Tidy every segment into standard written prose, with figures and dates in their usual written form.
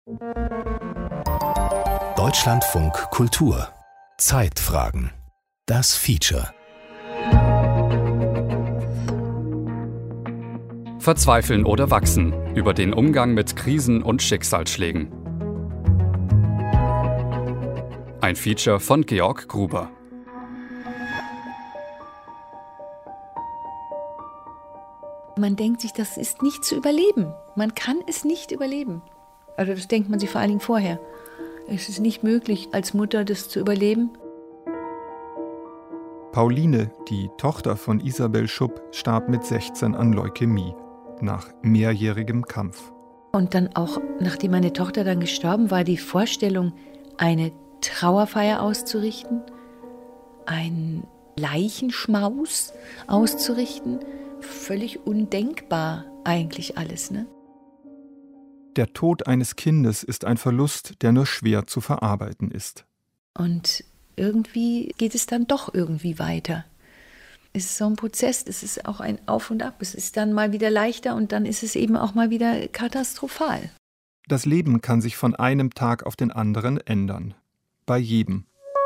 Deutschlandfunk Kultur. Zeitfragen. Das Feature. Verzweifeln oder wachsen. Über den Umgang mit Krisen und Schicksalsschlägen. Ein Feature von Georg Gruber. Man denkt sich, das ist nicht zu überleben. Man kann es nicht überleben. Also das denkt man sich vor allen Dingen vorher. Es ist nicht möglich, als Mutter das zu überleben. Pauline, die Tochter von Isabel Schupp, starb mit 16 an Leukämie, nach mehrjährigem Kampf. Und dann auch, nachdem meine Tochter dann gestorben war, die Vorstellung, eine Trauerfeier auszurichten, einen Leichenschmaus auszurichten, völlig undenkbar eigentlich alles, ne? Der Tod eines Kindes ist ein Verlust, der nur schwer zu verarbeiten ist. Und irgendwie geht es dann doch irgendwie weiter. Es ist so ein Prozess, es ist auch ein Auf und Ab. Es ist dann mal wieder leichter und dann ist es eben auch mal wieder katastrophal. Das Leben kann sich von einem Tag auf den anderen ändern. Bei jedem.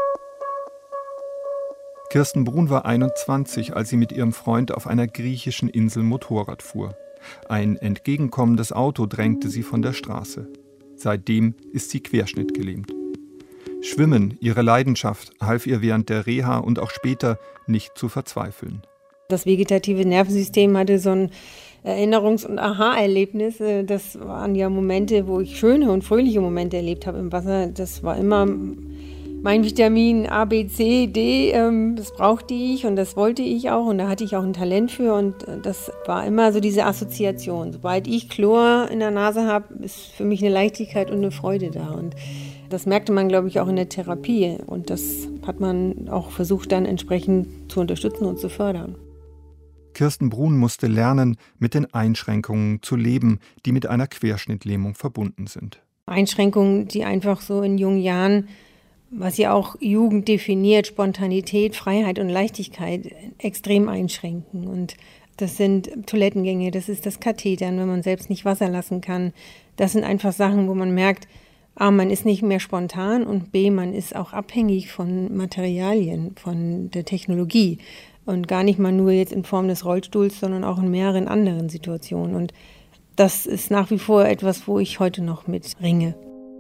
Kirsten Brun war 21, als sie mit ihrem Freund auf einer griechischen Insel Motorrad fuhr. Ein entgegenkommendes Auto drängte sie von der Straße. Seitdem ist sie querschnittgelähmt. Schwimmen, ihre Leidenschaft, half ihr während der Reha und auch später nicht zu verzweifeln. Das vegetative Nervensystem hatte so ein Erinnerungs- und Aha-Erlebnis. Das waren ja Momente, wo ich schöne und fröhliche Momente erlebt habe im Wasser. Das war immer mein Vitamin A, B, C, D, das brauchte ich und das wollte ich auch und da hatte ich auch ein Talent für und das war immer so diese Assoziation. Sobald ich Chlor in der Nase habe, ist für mich eine Leichtigkeit und eine Freude da und das merkte man, glaube ich, auch in der Therapie und das hat man auch versucht dann entsprechend zu unterstützen und zu fördern. Kirsten Brun musste lernen, mit den Einschränkungen zu leben, die mit einer Querschnittlähmung verbunden sind. Einschränkungen, die einfach so in jungen Jahren, was ja auch Jugend definiert, Spontanität, Freiheit und Leichtigkeit extrem einschränken. Und das sind Toilettengänge, das ist das Kathetern, wenn man selbst nicht Wasser lassen kann. Das sind einfach Sachen, wo man merkt, A, man ist nicht mehr spontan und B, man ist auch abhängig von Materialien, von der Technologie. Und gar nicht mal nur jetzt in Form des Rollstuhls, sondern auch in mehreren anderen Situationen. Und das ist nach wie vor etwas, wo ich heute noch mit ringe.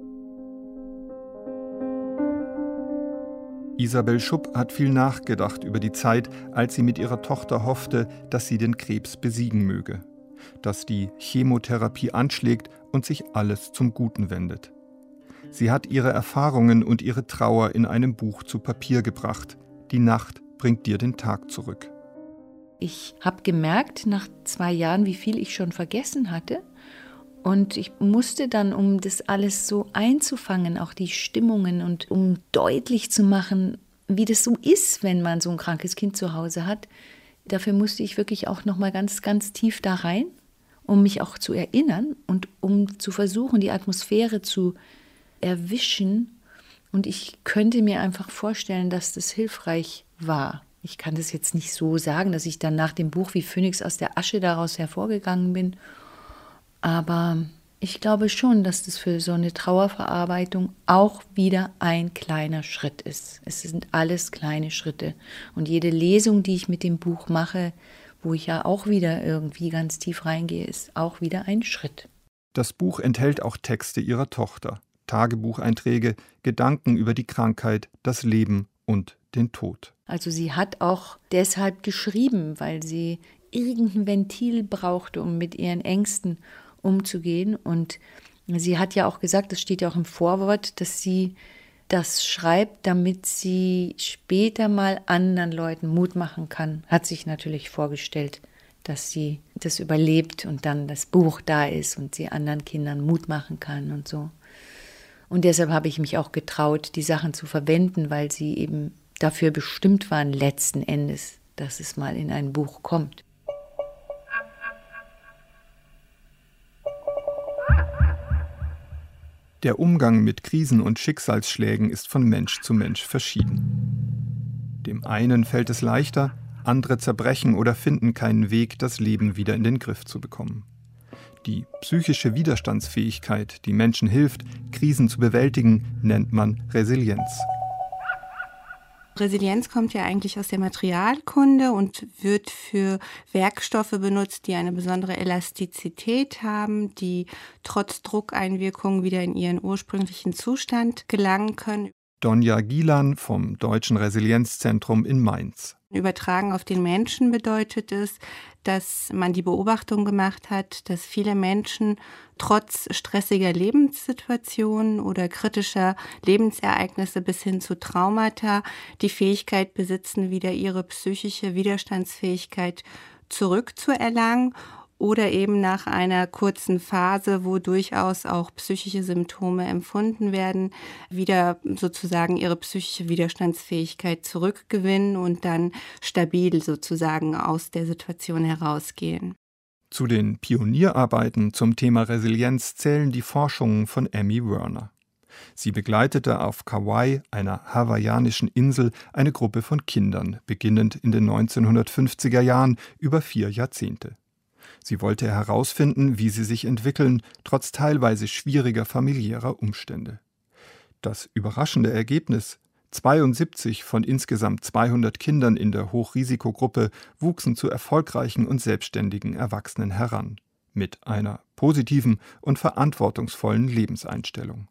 Isabel Schupp hat viel nachgedacht über die Zeit, als sie mit ihrer Tochter hoffte, dass sie den Krebs besiegen möge. Dass die Chemotherapie anschlägt und sich alles zum Guten wendet. Sie hat ihre Erfahrungen und ihre Trauer in einem Buch zu Papier gebracht. Die Nacht bringt dir den Tag zurück. Ich habe gemerkt, nach 2 Jahren, wie viel ich schon vergessen hatte. Und ich musste dann, um das alles so einzufangen, auch die Stimmungen und um deutlich zu machen, wie das so ist, wenn man so ein krankes Kind zu Hause hat, dafür musste ich wirklich auch noch mal ganz, ganz tief da rein, um mich auch zu erinnern und um zu versuchen, die Atmosphäre zu erwischen. Und ich könnte mir einfach vorstellen, dass das hilfreich war. Ich kann das jetzt nicht so sagen, dass ich dann nach dem Buch wie Phönix aus der Asche daraus hervorgegangen bin. Aber ich glaube schon, dass das für so eine Trauerverarbeitung auch wieder ein kleiner Schritt ist. Es sind alles kleine Schritte. Und jede Lesung, die ich mit dem Buch mache, wo ich ja auch wieder irgendwie ganz tief reingehe, ist auch wieder ein Schritt. Das Buch enthält auch Texte ihrer Tochter, Tagebucheinträge, Gedanken über die Krankheit, das Leben und den Tod. Also sie hat auch deshalb geschrieben, weil sie irgendein Ventil brauchte, um mit ihren Ängsten umzugehen. Und sie hat ja auch gesagt, das steht ja auch im Vorwort, dass sie das schreibt, damit sie später mal anderen Leuten Mut machen kann. Hat sich natürlich vorgestellt, dass sie das überlebt und dann das Buch da ist und sie anderen Kindern Mut machen kann und so. Und deshalb habe ich mich auch getraut, die Sachen zu verwenden, weil sie eben dafür bestimmt waren, letzten Endes, dass es mal in ein Buch kommt. Der Umgang mit Krisen und Schicksalsschlägen ist von Mensch zu Mensch verschieden. Dem einen fällt es leichter, andere zerbrechen oder finden keinen Weg, das Leben wieder in den Griff zu bekommen. Die psychische Widerstandsfähigkeit, die Menschen hilft, Krisen zu bewältigen, nennt man Resilienz. Resilienz kommt ja eigentlich aus der Materialkunde und wird für Werkstoffe benutzt, die eine besondere Elastizität haben, die trotz Druckeinwirkungen wieder in ihren ursprünglichen Zustand gelangen können. Donja Gielan vom Deutschen Resilienzzentrum in Mainz. Übertragen auf den Menschen bedeutet es, dass man die Beobachtung gemacht hat, dass viele Menschen trotz stressiger Lebenssituationen oder kritischer Lebensereignisse bis hin zu Traumata die Fähigkeit besitzen, wieder ihre psychische Widerstandsfähigkeit zurückzuerlangen oder eben nach einer kurzen Phase, wo durchaus auch psychische Symptome empfunden werden, wieder sozusagen ihre psychische Widerstandsfähigkeit zurückgewinnen und dann stabil sozusagen aus der Situation herausgehen. Zu den Pionierarbeiten zum Thema Resilienz zählen die Forschungen von Emmy Werner. Sie begleitete auf Kauai, einer hawaiianischen Insel, eine Gruppe von Kindern, beginnend in den 1950er Jahren über 4 Jahrzehnte. Sie wollte herausfinden, wie sie sich entwickeln, trotz teilweise schwieriger familiärer Umstände. Das überraschende Ergebnis: 72 von insgesamt 200 Kindern in der Hochrisikogruppe wuchsen zu erfolgreichen und selbstständigen Erwachsenen heran, mit einer positiven und verantwortungsvollen Lebenseinstellung.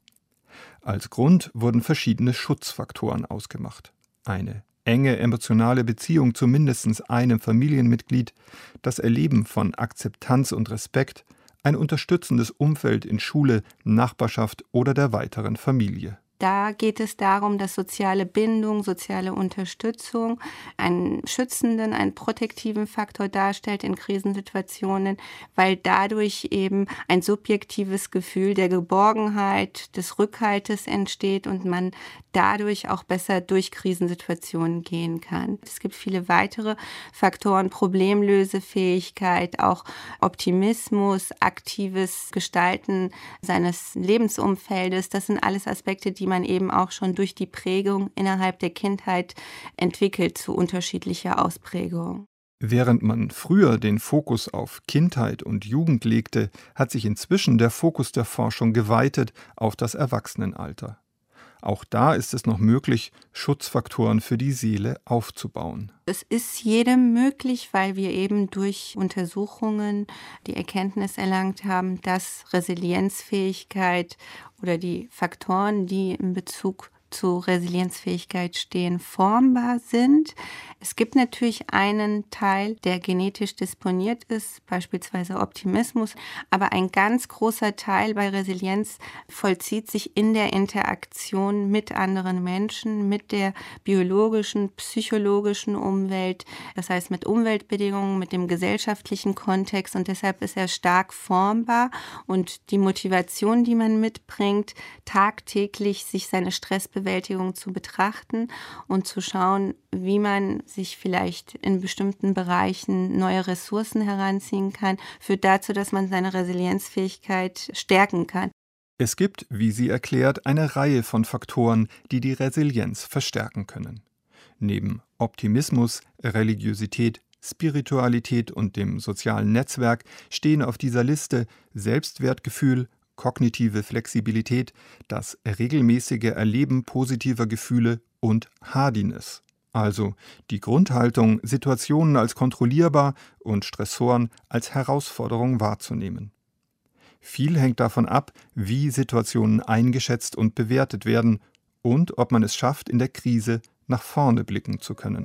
Als Grund wurden verschiedene Schutzfaktoren ausgemacht. Eine enge emotionale Beziehung zu mindestens einem Familienmitglied, das Erleben von Akzeptanz und Respekt, ein unterstützendes Umfeld in Schule, Nachbarschaft oder der weiteren Familie. Da geht es darum, dass soziale Bindung, soziale Unterstützung einen schützenden, einen protektiven Faktor darstellt in Krisensituationen, weil dadurch eben ein subjektives Gefühl der Geborgenheit, des Rückhaltes entsteht und man dadurch auch besser durch Krisensituationen gehen kann. Es gibt viele weitere Faktoren: Problemlösefähigkeit, auch Optimismus, aktives Gestalten seines Lebensumfeldes. Das sind alles Aspekte, die man eben auch schon durch die Prägung innerhalb der Kindheit entwickelt zu unterschiedlicher Ausprägung. Während man früher den Fokus auf Kindheit und Jugend legte, hat sich inzwischen der Fokus der Forschung geweitet auf das Erwachsenenalter. Auch da ist es noch möglich, Schutzfaktoren für die Seele aufzubauen. Es ist jedem möglich, weil wir eben durch Untersuchungen die Erkenntnis erlangt haben, dass Resilienzfähigkeit oder die Faktoren, die in Bezug zu Resilienzfähigkeit stehen, formbar sind. Es gibt natürlich einen Teil, der genetisch disponiert ist, beispielsweise Optimismus, aber ein ganz großer Teil bei Resilienz vollzieht sich in der Interaktion mit anderen Menschen, mit der biologischen, psychologischen Umwelt, das heißt mit Umweltbedingungen, mit dem gesellschaftlichen Kontext, und deshalb ist er stark formbar und die Motivation, die man mitbringt, tagtäglich sich seine Stressbewältigung zu betrachten und zu schauen, wie man sich vielleicht in bestimmten Bereichen neue Ressourcen heranziehen kann, führt dazu, dass man seine Resilienzfähigkeit stärken kann. Es gibt, wie sie erklärt, eine Reihe von Faktoren, die die Resilienz verstärken können. Neben Optimismus, Religiosität, Spiritualität und dem sozialen Netzwerk stehen auf dieser Liste Selbstwertgefühl, kognitive Flexibilität, das regelmäßige Erleben positiver Gefühle und Hardiness, also die Grundhaltung, Situationen als kontrollierbar und Stressoren als Herausforderung wahrzunehmen. Viel hängt davon ab, wie Situationen eingeschätzt und bewertet werden und ob man es schafft, in der Krise nach vorne blicken zu können.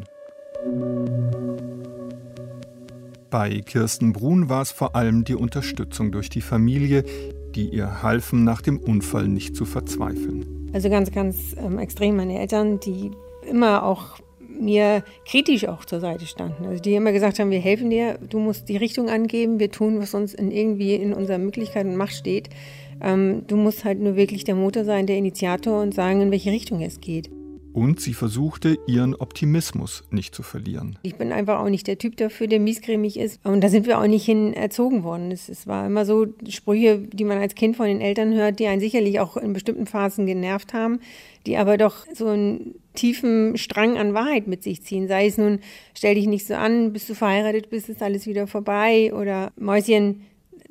Bei Kirsten Brun war es vor allem die Unterstützung durch die Familie, die ihr halfen, nach dem Unfall nicht zu verzweifeln. Also ganz, ganz extrem meine Eltern, die immer auch mir kritisch auch zur Seite standen. Also die immer gesagt haben, wir helfen dir, du musst die Richtung angeben, wir tun, was uns irgendwie in unserer Möglichkeit und Macht steht. Du musst halt nur wirklich der Motor sein, der Initiator und sagen, in welche Richtung es geht. Und sie versuchte, ihren Optimismus nicht zu verlieren. Ich bin einfach auch nicht der Typ dafür, der miesgrämig ist. Und da sind wir auch nicht hin erzogen worden. Es war immer so Sprüche, die man als Kind von den Eltern hört, die einen sicherlich auch in bestimmten Phasen genervt haben, die aber doch so einen tiefen Strang an Wahrheit mit sich ziehen. Sei es nun, stell dich nicht so an, bis du verheiratet bist, ist alles wieder vorbei. Oder Mäuschen,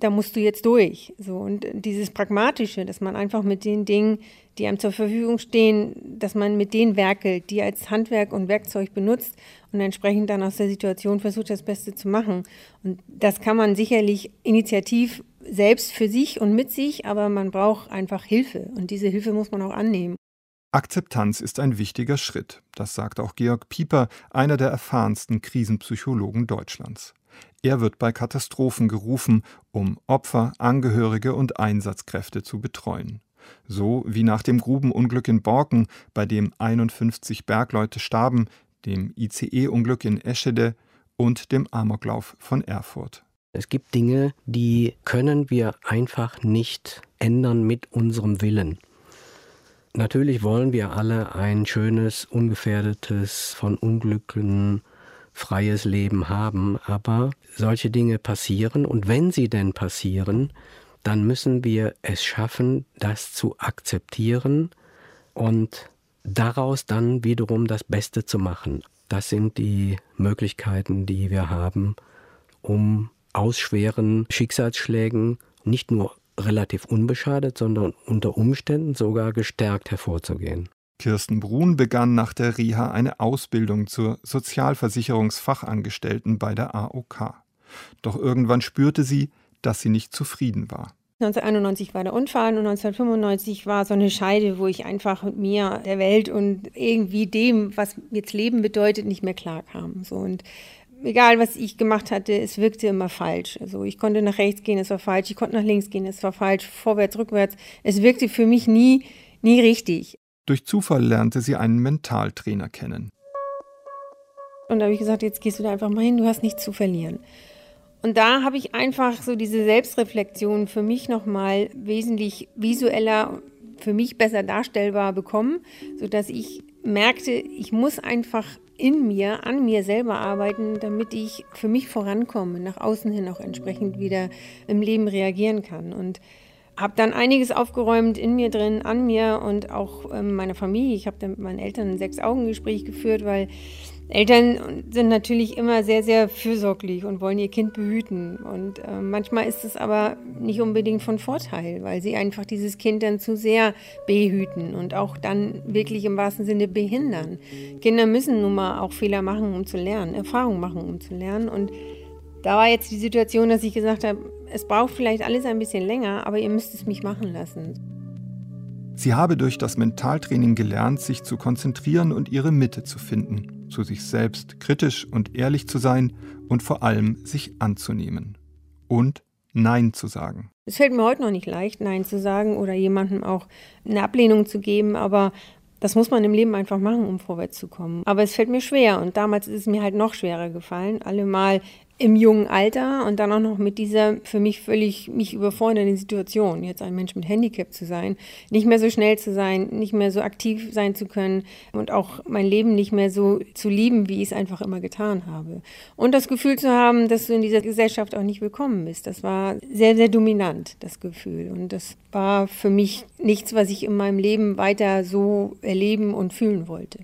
da musst du jetzt durch. So, und dieses Pragmatische, dass man einfach mit den Dingen, die einem zur Verfügung stehen, dass man mit denen werkelt, die als Handwerk und Werkzeug benutzt und entsprechend dann aus der Situation versucht, das Beste zu machen. Und das kann man sicherlich initiativ selbst für sich und mit sich, aber man braucht einfach Hilfe und diese Hilfe muss man auch annehmen. Akzeptanz ist ein wichtiger Schritt, das sagt auch Georg Pieper, einer der erfahrensten Krisenpsychologen Deutschlands. Er wird bei Katastrophen gerufen, um Opfer, Angehörige und Einsatzkräfte zu betreuen. So wie nach dem Grubenunglück in Borken, bei dem 51 Bergleute starben, dem ICE-Unglück in Eschede und dem Amoklauf von Erfurt. Es gibt Dinge, die können wir einfach nicht ändern mit unserem Willen. Natürlich wollen wir alle ein schönes, ungefährdetes, von Unglücken freies Leben haben, aber solche Dinge passieren und wenn sie denn passieren, dann müssen wir es schaffen, das zu akzeptieren und daraus dann wiederum das Beste zu machen. Das sind die Möglichkeiten, die wir haben, um aus schweren Schicksalsschlägen nicht nur relativ unbeschadet, sondern unter Umständen sogar gestärkt hervorzugehen. Kirsten Brun begann nach der Reha eine Ausbildung zur Sozialversicherungsfachangestellten bei der AOK. Doch irgendwann spürte sie, dass sie nicht zufrieden war. 1991 war der Unfall und 1995 war so eine Scheide, wo ich einfach mit mir, der Welt und irgendwie dem, was jetzt Leben bedeutet, nicht mehr klarkam. So, und egal, was ich gemacht hatte, es wirkte immer falsch. Also ich konnte nach rechts gehen, es war falsch. Ich konnte nach links gehen, es war falsch. Vorwärts, rückwärts. Es wirkte für mich nie richtig. Durch Zufall lernte sie einen Mentaltrainer kennen. Und da habe ich gesagt, jetzt gehst du da einfach mal hin, du hast nichts zu verlieren. Und da habe ich einfach so diese Selbstreflexion für mich nochmal wesentlich visueller, für mich besser darstellbar bekommen, sodass ich merkte, ich muss einfach in mir, an mir selber arbeiten, damit ich für mich vorankomme, nach außen hin auch entsprechend wieder im Leben reagieren kann. Und habe dann einiges aufgeräumt in mir drin, an mir und auch meiner Familie. Ich habe dann mit meinen Eltern ein 6-Augen-Gespräch geführt, weil Eltern sind natürlich immer sehr, sehr fürsorglich und wollen ihr Kind behüten. Und manchmal ist es aber nicht unbedingt von Vorteil, weil sie einfach dieses Kind dann zu sehr behüten und auch dann wirklich im wahrsten Sinne behindern. Kinder müssen nun mal auch Fehler machen, um zu lernen, Erfahrungen machen, um zu lernen. Und da war jetzt die Situation, dass ich gesagt habe, es braucht vielleicht alles ein bisschen länger, aber ihr müsst es mich machen lassen. Sie habe durch das Mentaltraining gelernt, sich zu konzentrieren und ihre Mitte zu finden, zu sich selbst kritisch und ehrlich zu sein und vor allem sich anzunehmen. Und Nein zu sagen. Es fällt mir heute noch nicht leicht, Nein zu sagen oder jemandem auch eine Ablehnung zu geben, aber das muss man im Leben einfach machen, um vorwärts zu kommen. Aber es fällt mir schwer und damals ist es mir halt noch schwerer gefallen, allemal im jungen Alter und dann auch noch mit dieser für mich völlig mich überfordernden Situation, jetzt ein Mensch mit Handicap zu sein, nicht mehr so schnell zu sein, nicht mehr so aktiv sein zu können und auch mein Leben nicht mehr so zu lieben, wie ich es einfach immer getan habe. Und das Gefühl zu haben, dass du in dieser Gesellschaft auch nicht willkommen bist, das war sehr, sehr dominant, das Gefühl. Und das war für mich nichts, was ich in meinem Leben weiter so erleben und fühlen wollte.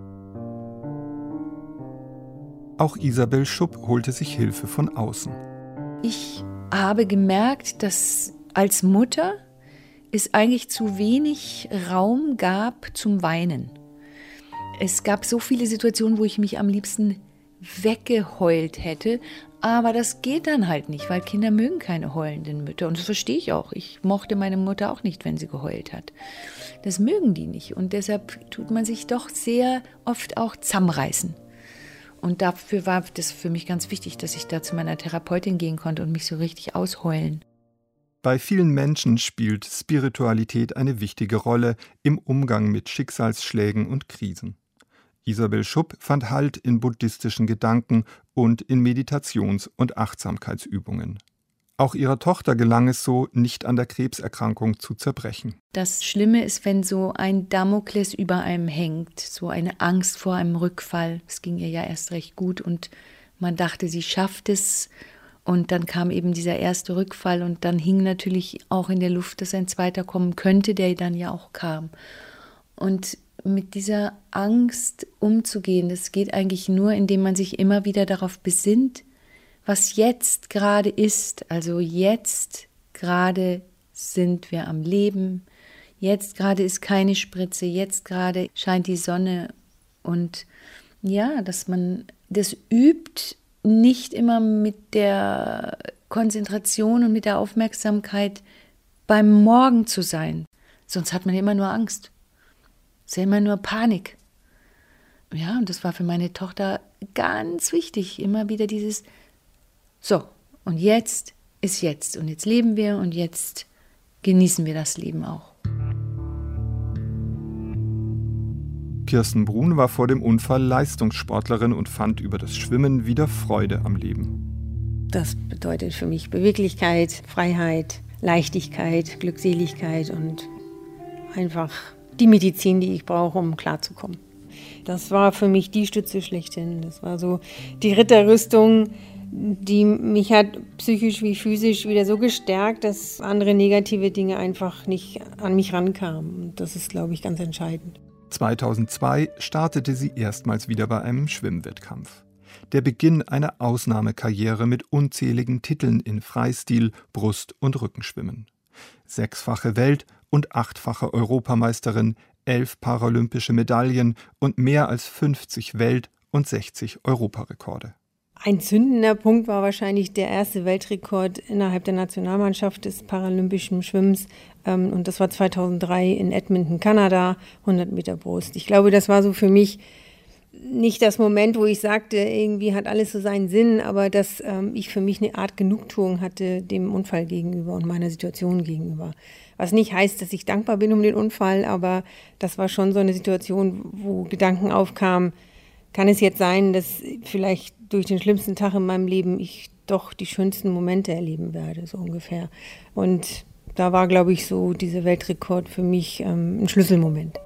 Auch Isabel Schupp holte sich Hilfe von außen. Ich habe gemerkt, dass als Mutter es eigentlich zu wenig Raum gab zum Weinen. Es gab so viele Situationen, wo ich mich am liebsten weggeheult hätte, aber das geht dann halt nicht, weil Kinder mögen keine heulenden Mütter und das verstehe ich auch. Ich mochte meine Mutter auch nicht, wenn sie geheult hat. Das mögen die nicht und deshalb tut man sich doch sehr oft auch zusammenreißen. Und dafür war das für mich ganz wichtig, dass ich da zu meiner Therapeutin gehen konnte und mich so richtig ausheulen. Bei vielen Menschen spielt Spiritualität eine wichtige Rolle im Umgang mit Schicksalsschlägen und Krisen. Isabel Schupp fand Halt in buddhistischen Gedanken und in Meditations- und Achtsamkeitsübungen. Auch ihrer Tochter gelang es so, nicht an der Krebserkrankung zu zerbrechen. Das Schlimme ist, wenn so ein Damokles über einem hängt, so eine Angst vor einem Rückfall. Es ging ihr ja erst recht gut und man dachte, sie schafft es. Und dann kam eben dieser erste Rückfall und dann hing natürlich auch in der Luft, dass ein zweiter kommen könnte, der dann ja auch kam. Und mit dieser Angst umzugehen, das geht eigentlich nur, indem man sich immer wieder darauf besinnt, was jetzt gerade ist. Also jetzt gerade sind wir am Leben. Jetzt gerade ist keine Spritze. Jetzt gerade scheint die Sonne. Und ja, dass man das übt, nicht immer mit der Konzentration und mit der Aufmerksamkeit beim Morgen zu sein. Sonst hat man immer nur Angst. Es ist ja immer nur Panik. Ja, und das war für meine Tochter ganz wichtig. Immer wieder dieses, so, und jetzt ist jetzt. Und jetzt leben wir und jetzt genießen wir das Leben auch. Kirsten Brun war vor dem Unfall Leistungssportlerin und fand über das Schwimmen wieder Freude am Leben. Das bedeutet für mich Beweglichkeit, Freiheit, Leichtigkeit, Glückseligkeit und einfach die Medizin, die ich brauche, um klarzukommen. Das war für mich die Stütze schlechthin. Das war so die Ritterrüstung, die mich hat psychisch wie physisch wieder so gestärkt, dass andere negative Dinge einfach nicht an mich rankamen. Und das ist, glaube ich, ganz entscheidend. 2002 startete sie erstmals wieder bei einem Schwimmwettkampf. Der Beginn einer Ausnahmekarriere mit unzähligen Titeln in Freistil, Brust- und Rückenschwimmen. 6-fache Welt- und 8-fache Europameisterin, 11 paralympische Medaillen und mehr als 50 Welt- und 60 Europarekorde. Ein zündender Punkt war wahrscheinlich der erste Weltrekord innerhalb der Nationalmannschaft des paralympischen Schwimmens. Und das war 2003 in Edmonton, Kanada, 100 Meter Brust. Ich glaube, das war so für mich nicht das Moment, wo ich sagte, irgendwie hat alles so seinen Sinn, aber dass ich für mich eine Art Genugtuung hatte dem Unfall gegenüber und meiner Situation gegenüber. Was nicht heißt, dass ich dankbar bin um den Unfall, aber das war schon so eine Situation, wo Gedanken aufkamen, kann es jetzt sein, dass vielleicht durch den schlimmsten Tag in meinem Leben ich doch die schönsten Momente erleben werde, so ungefähr. Und da war, glaube ich, so dieser Weltrekord für mich ein Schlüsselmoment.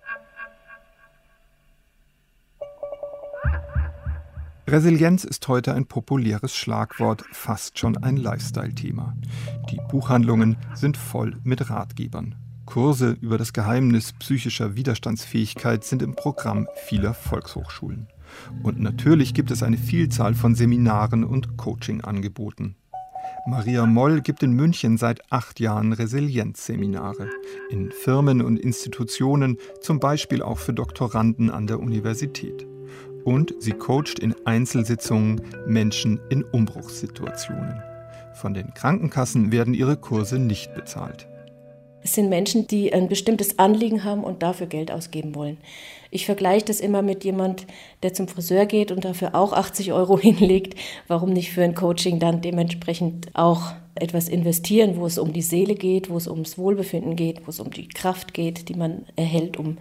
Resilienz ist heute ein populäres Schlagwort, fast schon ein Lifestyle-Thema. Die Buchhandlungen sind voll mit Ratgebern. Kurse über das Geheimnis psychischer Widerstandsfähigkeit sind im Programm vieler Volkshochschulen. Und natürlich gibt es eine Vielzahl von Seminaren und Coaching-Angeboten. Maria Moll gibt in München seit 8 Jahren Resilienzseminare. In Firmen und Institutionen, zum Beispiel auch für Doktoranden an der Universität. Und sie coacht in Einzelsitzungen Menschen in Umbruchssituationen. Von den Krankenkassen werden ihre Kurse nicht bezahlt. Es sind Menschen, die ein bestimmtes Anliegen haben und dafür Geld ausgeben wollen. Ich vergleiche das immer mit jemand, der zum Friseur geht und dafür auch 80 € hinlegt. Warum nicht für ein Coaching dann dementsprechend auch etwas investieren, wo es um die Seele geht, wo es ums Wohlbefinden geht, wo es um die Kraft geht, die man erhält, um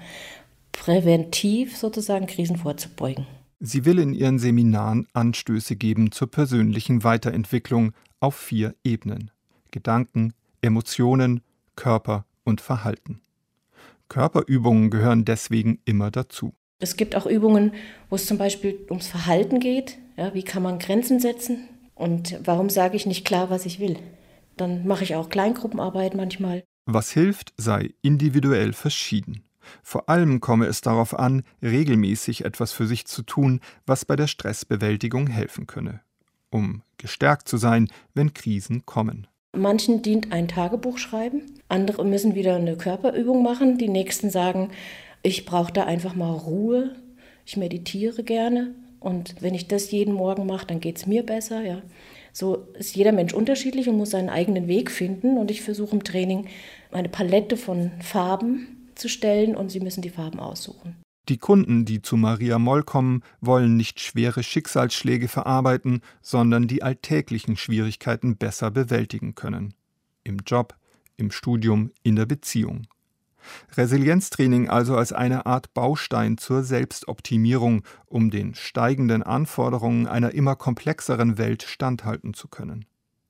präventiv sozusagen Krisen vorzubeugen. Sie will in ihren Seminaren Anstöße geben zur persönlichen Weiterentwicklung auf 4 Ebenen: Gedanken, Emotionen, Körper und Verhalten. Körperübungen gehören deswegen immer dazu. Es gibt auch Übungen, wo es zum Beispiel ums Verhalten geht. Ja, wie kann man Grenzen setzen? Und warum sage ich nicht klar, was ich will? Dann mache ich auch Kleingruppenarbeit manchmal. Was hilft, sei individuell verschieden. Vor allem komme es darauf an, regelmäßig etwas für sich zu tun, was bei der Stressbewältigung helfen könne, um gestärkt zu sein, wenn Krisen kommen. Manchen dient ein Tagebuch schreiben, andere müssen wieder eine Körperübung machen, die nächsten sagen, ich brauche da einfach mal Ruhe, ich meditiere gerne und wenn ich das jeden Morgen mache, dann geht es mir besser. Ja. So ist jeder Mensch unterschiedlich und muss seinen eigenen Weg finden und ich versuche im Training eine Palette von Farben zu stellen und sie müssen die Farben aussuchen. Die Kunden, die zu Maria Moll kommen, wollen nicht schwere Schicksalsschläge verarbeiten, sondern die alltäglichen Schwierigkeiten besser bewältigen können. Im Job, im Studium, in der Beziehung. Resilienztraining also als eine Art Baustein zur Selbstoptimierung, um den steigenden Anforderungen einer immer komplexeren Welt standhalten zu können.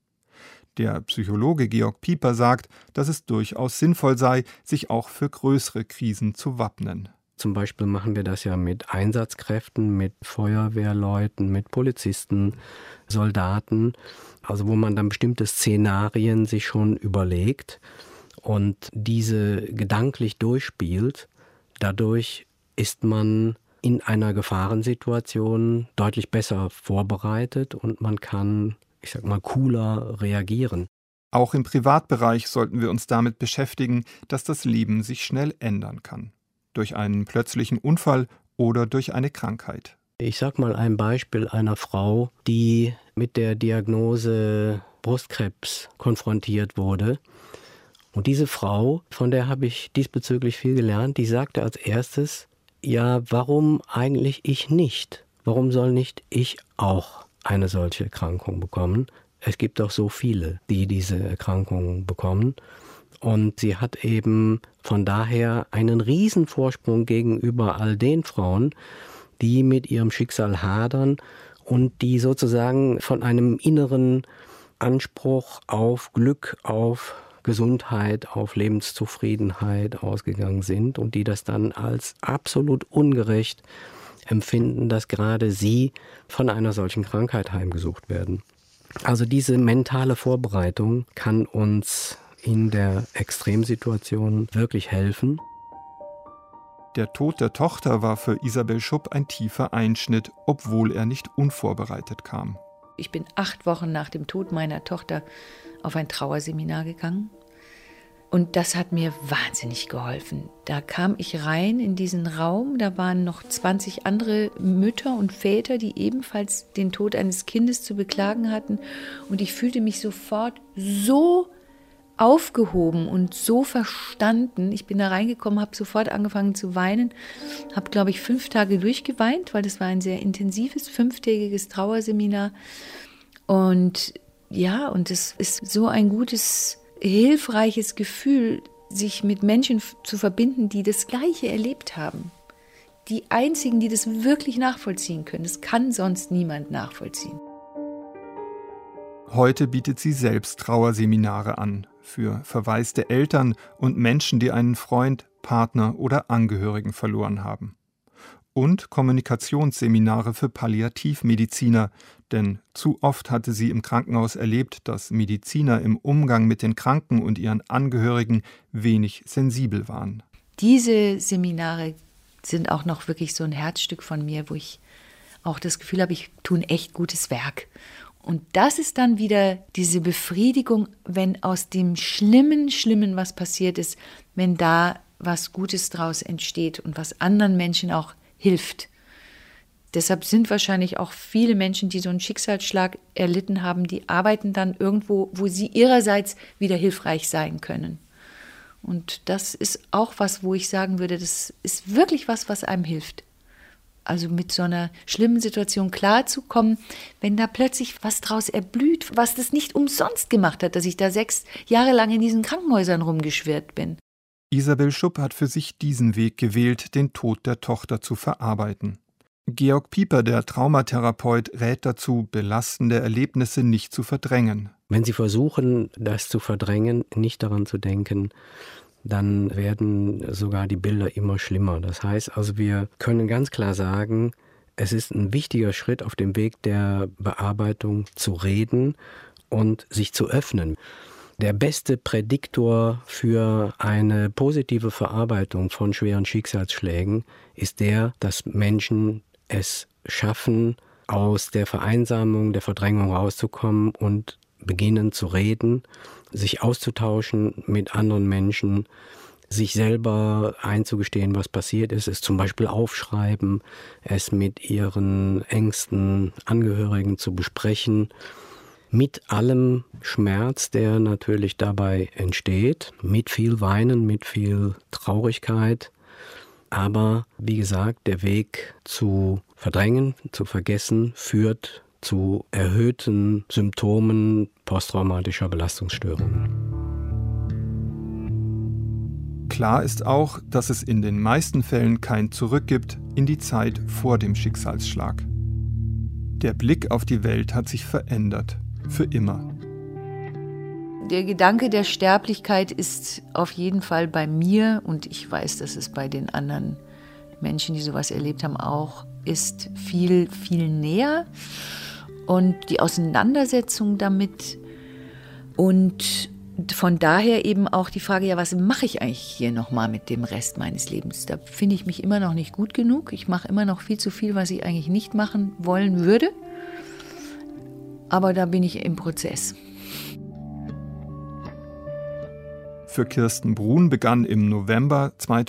Der Psychologe Georg Pieper sagt, dass es durchaus sinnvoll sei, sich auch für größere Krisen zu wappnen. Zum Beispiel machen wir das ja mit Einsatzkräften, mit Feuerwehrleuten, mit Polizisten, Soldaten, also wo man dann bestimmte Szenarien sich schon überlegt und diese gedanklich durchspielt. Dadurch ist man in einer Gefahrensituation deutlich besser vorbereitet und man kann, cooler reagieren. Auch im Privatbereich sollten wir uns damit beschäftigen, dass das Leben sich schnell ändern kann. Durch einen plötzlichen Unfall oder durch eine Krankheit. Ich sag mal ein Beispiel einer Frau, die mit der Diagnose Brustkrebs konfrontiert wurde. Und diese Frau, von der habe ich diesbezüglich viel gelernt, die sagte als erstes, ja, warum eigentlich ich nicht? Warum soll nicht ich auch eine solche Erkrankung bekommen? Es gibt doch so viele, die diese Erkrankung bekommen. Und sie hat eben von daher einen riesen Vorsprung gegenüber all den Frauen, die mit ihrem Schicksal hadern und die sozusagen von einem inneren Anspruch auf Glück, auf Gesundheit, auf Lebenszufriedenheit ausgegangen sind und die das dann als absolut ungerecht empfinden, dass gerade sie von einer solchen Krankheit heimgesucht werden. Also diese mentale Vorbereitung kann uns in der Extremsituation wirklich helfen. Der Tod der Tochter war für Isabel Schupp ein tiefer Einschnitt, obwohl er nicht unvorbereitet kam. Ich bin 8 Wochen nach dem Tod meiner Tochter auf ein Trauerseminar gegangen. Und das hat mir wahnsinnig geholfen. Da kam ich rein in diesen Raum, da waren noch 20 andere Mütter und Väter, die ebenfalls den Tod eines Kindes zu beklagen hatten. Und ich fühlte mich sofort so aufgehoben und so verstanden. Ich bin da reingekommen, habe sofort angefangen zu weinen, habe, glaube ich, 5 Tage durchgeweint, weil das war ein sehr intensives, 5-tägiges Trauerseminar. Und ja, und es ist so ein gutes, hilfreiches Gefühl, sich mit Menschen zu verbinden, die das Gleiche erlebt haben. Die einzigen, die das wirklich nachvollziehen können. Das kann sonst niemand nachvollziehen. Heute bietet sie selbst Trauerseminare an für verwaiste Eltern und Menschen, die einen Freund, Partner oder Angehörigen verloren haben. Und Kommunikationsseminare für Palliativmediziner, denn zu oft hatte sie im Krankenhaus erlebt, dass Mediziner im Umgang mit den Kranken und ihren Angehörigen wenig sensibel waren. Diese Seminare sind auch noch wirklich so ein Herzstück von mir, wo ich auch das Gefühl habe, ich tue ein echt gutes Werk. Und das ist dann wieder diese Befriedigung, wenn aus dem Schlimmen, was passiert ist, wenn da was Gutes draus entsteht und was anderen Menschen auch hilft. Deshalb sind wahrscheinlich auch viele Menschen, die so einen Schicksalsschlag erlitten haben, die arbeiten dann irgendwo, wo sie ihrerseits wieder hilfreich sein können. Und das ist auch was, wo ich sagen würde, das ist wirklich was einem hilft. Also mit so einer schlimmen Situation klarzukommen, wenn da plötzlich was draus erblüht, was das nicht umsonst gemacht hat, dass ich da 6 Jahre lang in diesen Krankenhäusern rumgeschwirrt bin. Isabel Schupp hat für sich diesen Weg gewählt, den Tod der Tochter zu verarbeiten. Georg Pieper, der Traumatherapeut, rät dazu, belastende Erlebnisse nicht zu verdrängen. Wenn Sie versuchen, das zu verdrängen, nicht daran zu denken, dann werden sogar die Bilder immer schlimmer. Das heißt also, wir können ganz klar sagen, es ist ein wichtiger Schritt auf dem Weg der Bearbeitung zu reden und sich zu öffnen. Der beste Prädiktor für eine positive Verarbeitung von schweren Schicksalsschlägen ist der, dass Menschen es schaffen, aus der Vereinsamung, der Verdrängung rauszukommen und beginnen zu reden, sich auszutauschen mit anderen Menschen, sich selber einzugestehen, was passiert ist, es zum Beispiel aufschreiben, es mit ihren engsten Angehörigen zu besprechen, mit allem Schmerz, der natürlich dabei entsteht, mit viel Weinen, mit viel Traurigkeit. Aber wie gesagt, der Weg zu verdrängen, zu vergessen, führt zu erhöhten Symptomen posttraumatischer Belastungsstörungen. Klar ist auch, dass es in den meisten Fällen kein Zurück gibt in die Zeit vor dem Schicksalsschlag. Der Blick auf die Welt hat sich verändert, für immer. Der Gedanke der Sterblichkeit ist auf jeden Fall bei mir, und ich weiß, dass es bei den anderen Menschen, die sowas erlebt haben, auch ist, viel, viel näher. Und die Auseinandersetzung damit und von daher eben auch die Frage, ja, was mache ich eigentlich hier nochmal mit dem Rest meines Lebens? Da finde ich mich immer noch nicht gut genug. Ich mache immer noch viel zu viel, was ich eigentlich nicht machen wollen würde. Aber da bin ich im Prozess. Für Kirsten Brun begann im November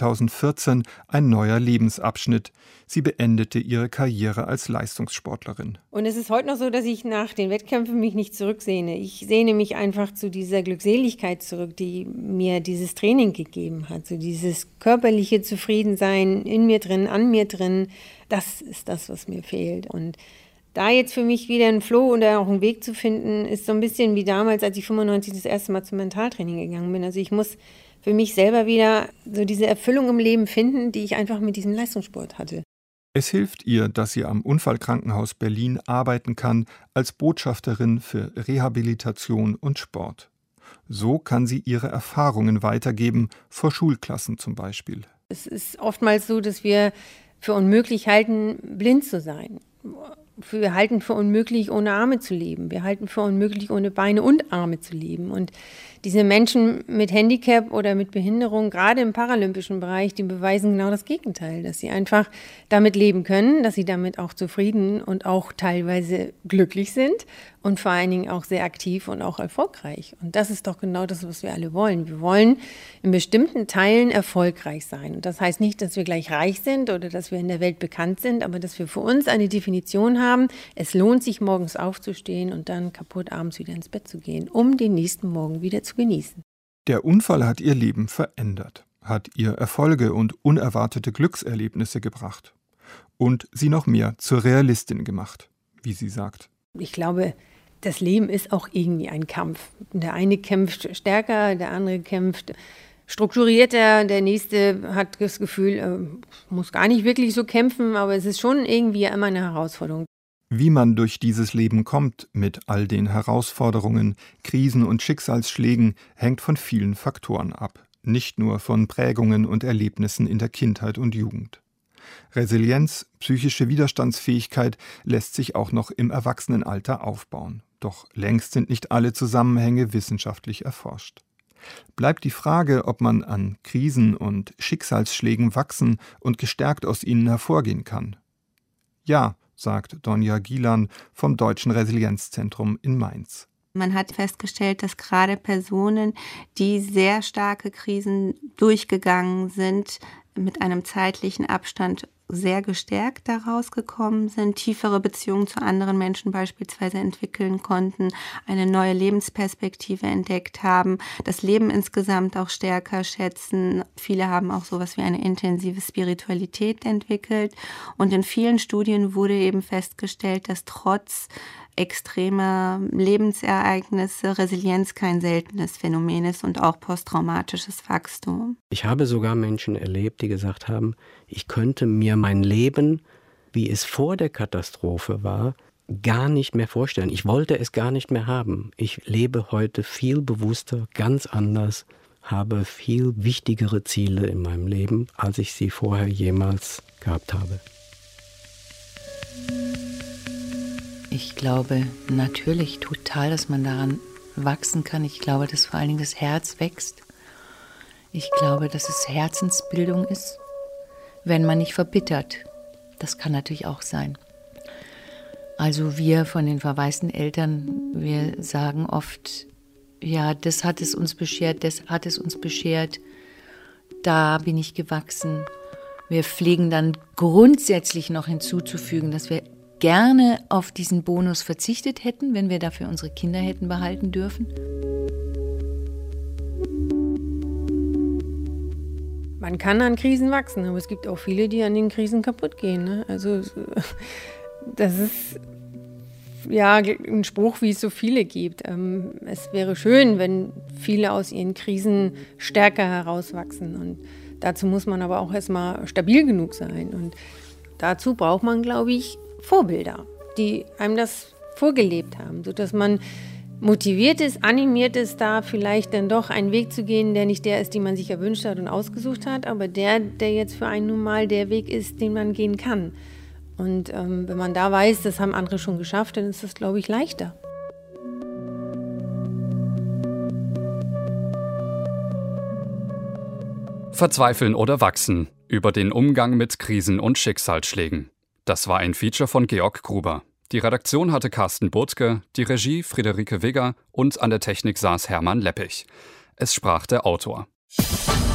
2014 ein neuer Lebensabschnitt. Sie beendete ihre Karriere als Leistungssportlerin. Und es ist heute noch so, dass ich nach den Wettkämpfen mich nicht zurücksehne. Ich sehne mich einfach zu dieser Glückseligkeit zurück, die mir dieses Training gegeben hat. So dieses körperliche Zufriedensein in mir drin, an mir drin. Das ist das, was mir fehlt. Und da jetzt für mich wieder einen Flow oder auch einen Weg zu finden, ist so ein bisschen wie damals, als ich 95 das erste Mal zum Mentaltraining gegangen bin. Also ich muss für mich selber wieder so diese Erfüllung im Leben finden, die ich einfach mit diesem Leistungssport hatte. Es hilft ihr, dass sie am Unfallkrankenhaus Berlin arbeiten kann als Botschafterin für Rehabilitation und Sport. So kann sie ihre Erfahrungen weitergeben, vor Schulklassen zum Beispiel. Es ist oftmals so, dass wir für unmöglich halten, blind zu sein. Wir halten für unmöglich, ohne Arme zu leben. Wir halten für unmöglich, ohne Beine und Arme zu leben. Und diese Menschen mit Handicap oder mit Behinderung, gerade im paralympischen Bereich, die beweisen genau das Gegenteil, dass sie einfach damit leben können, dass sie damit auch zufrieden und auch teilweise glücklich sind und vor allen Dingen auch sehr aktiv und auch erfolgreich. Und das ist doch genau das, was wir alle wollen. Wir wollen in bestimmten Teilen erfolgreich sein. Und das heißt nicht, dass wir gleich reich sind oder dass wir in der Welt bekannt sind, aber dass wir für uns eine Definition haben, es lohnt sich, morgens aufzustehen und dann kaputt abends wieder ins Bett zu gehen, um den nächsten Morgen wieder zu genießen. Der Unfall hat ihr Leben verändert, hat ihr Erfolge und unerwartete Glückserlebnisse gebracht und sie noch mehr zur Realistin gemacht, wie sie sagt. Ich glaube, das Leben ist auch irgendwie ein Kampf. Der eine kämpft stärker, der andere kämpft strukturierter, der nächste hat das Gefühl, muss gar nicht wirklich so kämpfen, aber es ist schon irgendwie immer eine Herausforderung. Wie man durch dieses Leben kommt mit all den Herausforderungen, Krisen und Schicksalsschlägen, hängt von vielen Faktoren ab, nicht nur von Prägungen und Erlebnissen in der Kindheit und Jugend. Resilienz, psychische Widerstandsfähigkeit lässt sich auch noch im Erwachsenenalter aufbauen. Doch längst sind nicht alle Zusammenhänge wissenschaftlich erforscht. Bleibt die Frage, ob man an Krisen und Schicksalsschlägen wachsen und gestärkt aus ihnen hervorgehen kann. Ja, sagt Donja Gielan vom Deutschen Resilienzzentrum in Mainz. Man hat festgestellt, dass gerade Personen, die sehr starke Krisen durchgegangen sind, mit einem zeitlichen Abstand sehr gestärkt daraus gekommen sind, tiefere Beziehungen zu anderen Menschen beispielsweise entwickeln konnten, eine neue Lebensperspektive entdeckt haben, das Leben insgesamt auch stärker schätzen. Viele haben auch sowas wie eine intensive Spiritualität entwickelt. Und in vielen Studien wurde eben festgestellt, dass trotz extreme Lebensereignisse Resilienz kein seltenes Phänomen ist und auch posttraumatisches Wachstum. Ich habe sogar Menschen erlebt, die gesagt haben, ich könnte mir mein Leben, wie es vor der Katastrophe war, gar nicht mehr vorstellen. Ich wollte es gar nicht mehr haben. Ich lebe heute viel bewusster, ganz anders, habe viel wichtigere Ziele in meinem Leben, als ich sie vorher jemals gehabt habe. Ich glaube natürlich total, dass man daran wachsen kann. Ich glaube, dass vor allen Dingen das Herz wächst. Ich glaube, dass es Herzensbildung ist, wenn man nicht verbittert. Das kann natürlich auch sein. Also wir von den verwaisten Eltern, wir sagen oft, ja, das hat es uns beschert, das hat es uns beschert, da bin ich gewachsen. Wir pflegen dann grundsätzlich noch hinzuzufügen, dass wir gerne auf diesen Bonus verzichtet hätten, wenn wir dafür unsere Kinder hätten behalten dürfen. Man kann an Krisen wachsen, aber es gibt auch viele, die an den Krisen kaputt gehen. Ne? Also das ist ja ein Spruch, wie es so viele gibt. Es wäre schön, wenn viele aus ihren Krisen stärker herauswachsen. Und dazu muss man aber auch erstmal stabil genug sein. Und dazu braucht man, glaube ich, Vorbilder, die einem das vorgelebt haben, sodass man motiviert ist, animiert ist, da vielleicht dann doch einen Weg zu gehen, der nicht der ist, den man sich erwünscht hat und ausgesucht hat, aber der jetzt für einen nun mal der Weg ist, den man gehen kann. Und wenn man da weiß, das haben andere schon geschafft, dann ist das, glaube ich, leichter. Verzweifeln oder wachsen. Über den Umgang mit Krisen und Schicksalsschlägen. Das war ein Feature von Georg Gruber. Die Redaktion hatte Carsten Burtke, die Regie Friederike Wigger und an der Technik saß Hermann Leppich. Es sprach der Autor.